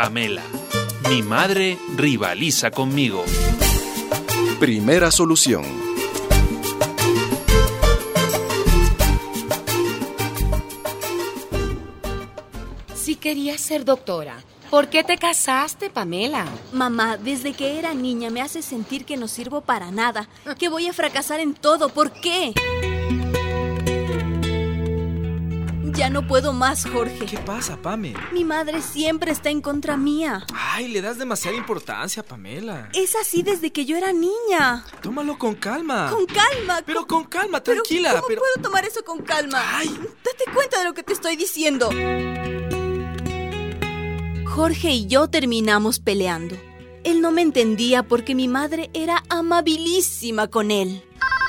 Pamela. Mi madre rivaliza conmigo. Primera solución. Si querías ser doctora, ¿por qué te casaste, Pamela? Mamá, desde que era niña me hace sentir que no sirvo para nada, que voy a fracasar en todo. ¿Por qué? Ya no puedo más, Jorge. ¿Qué pasa, Pame? Mi madre siempre está en contra mía. Ay, le das demasiada importancia, Pamela. Es así desde que yo era niña. Tómalo con calma. Con calma. Pero con calma, tranquila. ¿Cómo puedo tomar eso con calma? Ay. Date cuenta de lo que te estoy diciendo. Jorge y yo terminamos peleando. Él no me entendía porque mi madre era amabilísima con él.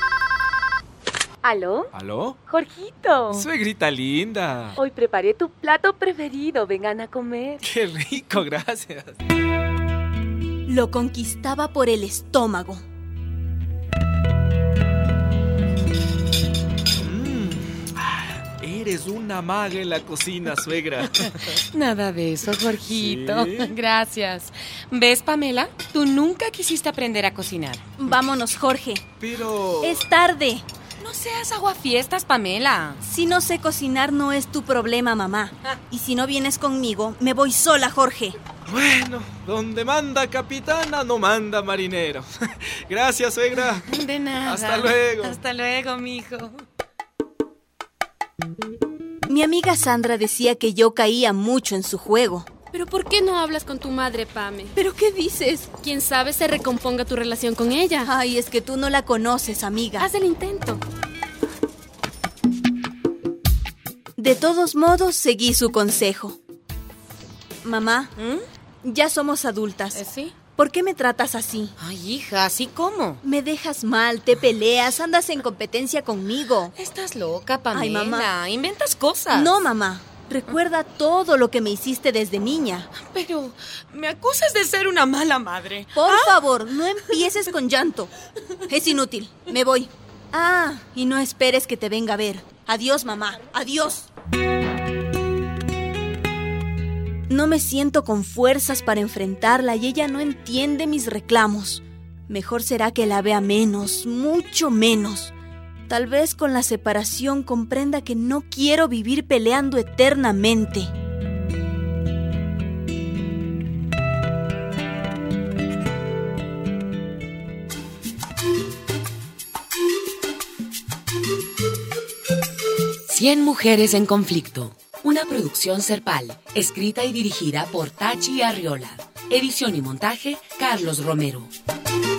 ¿Aló? ¿Aló? Jorgito. Suegrita linda. Hoy preparé tu plato preferido. Vengan a comer. Qué rico, gracias. Lo conquistaba por el estómago. Eres una maga en la cocina, suegra. Nada de eso, Jorgito. ¿Sí? Gracias. ¿Ves, Pamela? Tú nunca quisiste aprender a cocinar. Vámonos, Jorge. Pero... Es tarde. No seas aguafiestas, Pamela. Si no sé cocinar no es tu problema, mamá. Y si no vienes conmigo, me voy sola, Jorge. Bueno, donde manda capitana, no manda marinero. Gracias, suegra. De nada. Hasta luego. Hasta luego, mijo. Mi amiga Sandra decía que yo caía mucho en su juego. ¿Pero por qué no hablas con tu madre, Pame? ¿Pero qué dices? ¿Quién sabe se recomponga tu relación con ella? Ay, es que tú no la conoces, amiga. Haz el intento. De todos modos, seguí su consejo. Mamá, ya somos adultas. ¿Sí? ¿Por qué me tratas así? Ay, hija, ¿así cómo? Me dejas mal, te peleas, andas en competencia conmigo. Estás loca, Pamela. Ay, mamá. Inventas cosas. No, mamá. Recuerda todo lo que me hiciste desde niña. Pero me acusas de ser una mala madre. Por favor, no empieces con llanto. Es inútil, me voy. Y no esperes que te venga a ver. Adiós, mamá, adiós. No me siento con fuerzas para enfrentarla y ella no entiende mis reclamos. Mejor será que la vea menos, mucho menos. Tal vez con la separación comprenda que no quiero vivir peleando eternamente. Cien mujeres en conflicto. Una producción Serpal, escrita y dirigida por Tachi Arriola. Edición y montaje, Carlos Romero.